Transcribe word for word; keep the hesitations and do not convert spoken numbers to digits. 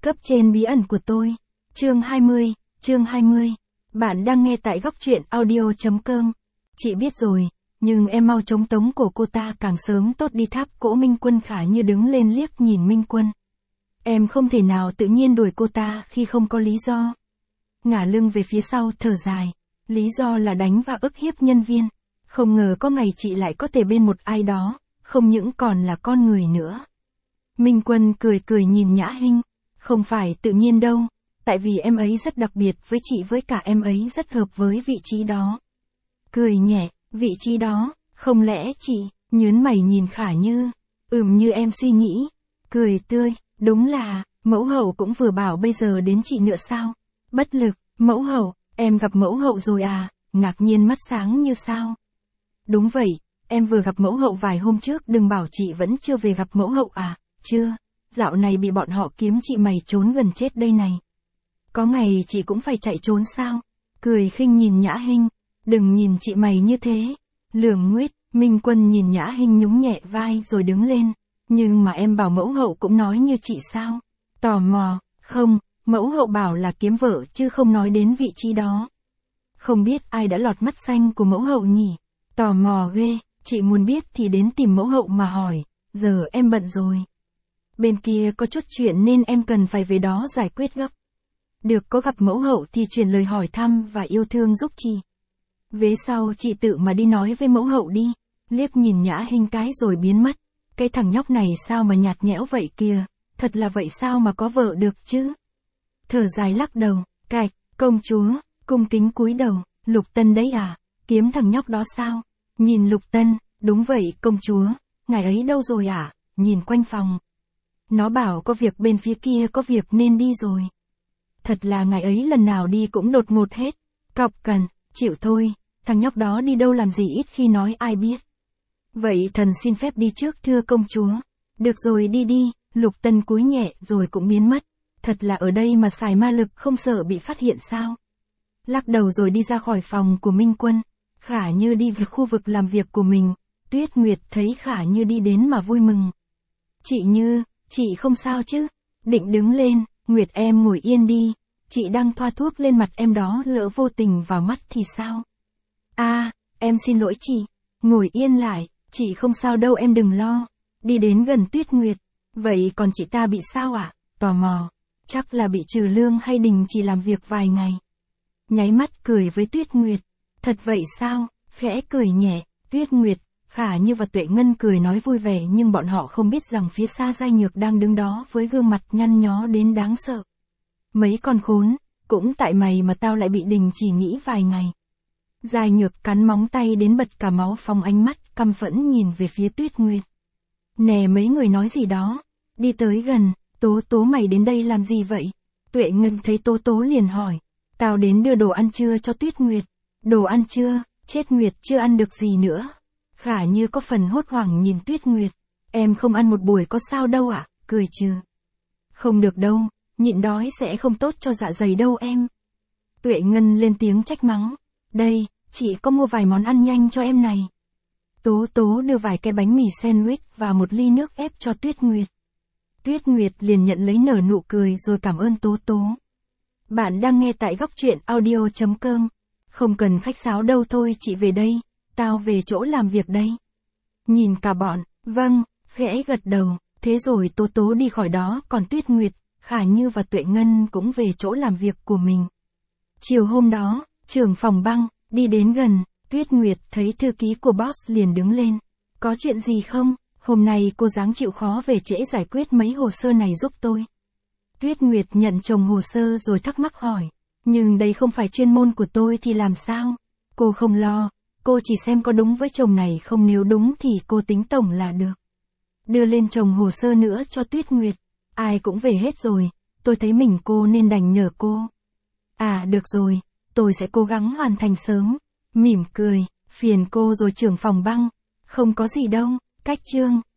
Cấp trên bí ẩn của tôi. Chương hai mươi, chương hai mươi. Bạn đang nghe tại góc truyện audio chấm com. Chị biết rồi, nhưng em mau chống tống cổ cô ta càng sớm tốt đi. Tháp cỗ Minh Quân Khả Như đứng lên liếc nhìn Minh Quân. Em không thể nào tự nhiên đuổi cô ta khi không có lý do. Ngả lưng về phía sau thở dài. Lý do là đánh và ức hiếp nhân viên. Không ngờ có ngày chị lại có thể bên một ai đó, không những còn là con người nữa. Minh Quân cười cười nhìn Nhã Hinh. Không phải tự nhiên đâu, tại vì em ấy rất đặc biệt với chị, với cả em ấy rất hợp với vị trí đó. Cười nhẹ, vị trí đó, không lẽ chị, nhớn mày nhìn Khả Như. Ừm, như em suy nghĩ. Cười tươi, đúng là, mẫu hậu cũng vừa bảo bây giờ đến chị nữa sao? Bất lực, mẫu hậu, em gặp mẫu hậu rồi à? Ngạc nhiên mắt sáng như sao. Đúng vậy, em vừa gặp mẫu hậu vài hôm trước. Đừng bảo chị vẫn chưa về gặp mẫu hậu à? Chưa, dạo này bị bọn họ kiếm chị mày trốn gần chết đây này. Có ngày chị cũng phải chạy trốn sao? Cười khinh nhìn Nhã Hinh. Đừng nhìn chị mày như thế. Lườm nguyết, Minh Quân nhìn Nhã Hinh nhún nhẹ vai rồi đứng lên. Nhưng mà em bảo mẫu hậu cũng nói như chị sao? Tò mò, không, mẫu hậu bảo là kiếm vợ chứ không nói đến vị trí đó. Không biết ai đã lọt mắt xanh của mẫu hậu nhỉ? Tò mò ghê, chị muốn biết thì đến tìm mẫu hậu mà hỏi, giờ em bận rồi. Bên kia có chút chuyện nên em cần phải về đó giải quyết gấp. Được, có gặp mẫu hậu thì truyền lời hỏi thăm và yêu thương giúp chị. Vế sau chị tự mà đi nói với mẫu hậu đi. Liếc nhìn Nhã Hinh cái rồi biến mất. Cái thằng nhóc này sao mà nhạt nhẽo vậy kìa, thật là vậy sao mà có vợ được chứ? Thở dài lắc đầu, cạch, công chúa, cung kính cúi đầu. Lục Tân đấy à? Kiếm thằng nhóc đó sao? Nhìn Lục Tân, đúng vậy công chúa, ngài ấy đâu rồi à? Nhìn quanh phòng. Nó bảo có việc bên phía kia, có việc nên đi rồi. Thật là ngài ấy lần nào đi cũng đột ngột hết. Cọc cằn, chịu thôi, thằng nhóc đó đi đâu làm gì ít khi nói ai biết. Vậy thần xin phép đi trước thưa công chúa. Được rồi, đi đi. Lục Tân cúi nhẹ rồi cũng biến mất. Thật là ở đây mà xài ma lực không sợ bị phát hiện sao? Lắc đầu rồi đi ra khỏi phòng của Minh Quân. Khả Như đi về khu vực làm việc của mình. Tuyết Nguyệt thấy Khả Như đi đến mà vui mừng. Chị Như, chị không sao chứ? Định đứng lên. Nguyệt em ngồi yên đi. Chị đang thoa thuốc lên mặt em đó, lỡ vô tình vào mắt thì sao? À, em xin lỗi chị. Ngồi yên lại, chị không sao đâu, em đừng lo. Đi đến gần Tuyết Nguyệt. Vậy còn chị ta bị sao ạ? À? Tò mò. Chắc là bị trừ lương hay đình chỉ làm việc vài ngày. Nháy mắt cười với Tuyết Nguyệt. Thật vậy sao? Khẽ cười nhẹ. Tuyết Nguyệt, Khả Như và Tuệ Ngân cười nói vui vẻ, nhưng bọn họ không biết rằng phía xa Giai Nhược đang đứng đó với gương mặt nhăn nhó đến đáng sợ. Mấy con khốn, cũng tại mày mà tao lại bị đình chỉ nghỉ vài ngày. Giai Nhược cắn móng tay đến bật cả máu, phóng ánh mắt căm phẫn nhìn về phía Tuyết Nguyệt. Nè, mấy người nói gì đó? Đi tới gần. Tố Tố, mày đến đây làm gì vậy? Tuệ Ngân thấy Tố Tố liền hỏi. Tao đến đưa đồ ăn trưa cho Tuyết Nguyệt. Đồ ăn trưa? Chết Nguyệt, chưa ăn được gì nữa. Khả Như có phần hốt hoảng nhìn Tuyết Nguyệt. Em không ăn một buổi có sao đâu ạ? À? Cười trừ. Không được đâu, nhịn đói sẽ không tốt cho dạ dày đâu em. Tuệ Ngân lên tiếng trách mắng. Đây, chị có mua vài món ăn nhanh cho em này. Tố Tố đưa vài cái bánh mì sandwich và một ly nước ép cho Tuyết Nguyệt. Tuyết Nguyệt liền nhận lấy nở nụ cười rồi cảm ơn Tố Tố. Bạn đang nghe tại góc truyện audio chấm com. Không cần khách sáo đâu, thôi chị về đây. Tao về chỗ làm việc đây. Nhìn cả bọn, vâng, khẽ gật đầu. Thế rồi Tố Tố đi khỏi đó, còn Tuyết Nguyệt, Khả Như và Tuệ Ngân cũng về chỗ làm việc của mình. Chiều hôm đó, trưởng phòng băng, đi đến gần. Tuyết Nguyệt thấy thư ký của boss liền đứng lên. Có chuyện gì không? Hôm nay cô dáng chịu khó về trễ giải quyết mấy hồ sơ này giúp tôi. Tuyết Nguyệt nhận chồng hồ sơ rồi thắc mắc hỏi. Nhưng đây không phải chuyên môn của tôi thì làm sao? Cô không lo, cô chỉ xem có đúng với chồng này không, nếu đúng thì cô tính tổng là được. Đưa lên chồng hồ sơ nữa cho Tuyết Nguyệt. Ai cũng về hết rồi, tôi thấy mình cô nên đành nhờ cô. À được rồi, tôi sẽ cố gắng hoàn thành sớm. Mỉm cười, phiền cô rồi trưởng phòng băng. Không có gì đâu, cách chương.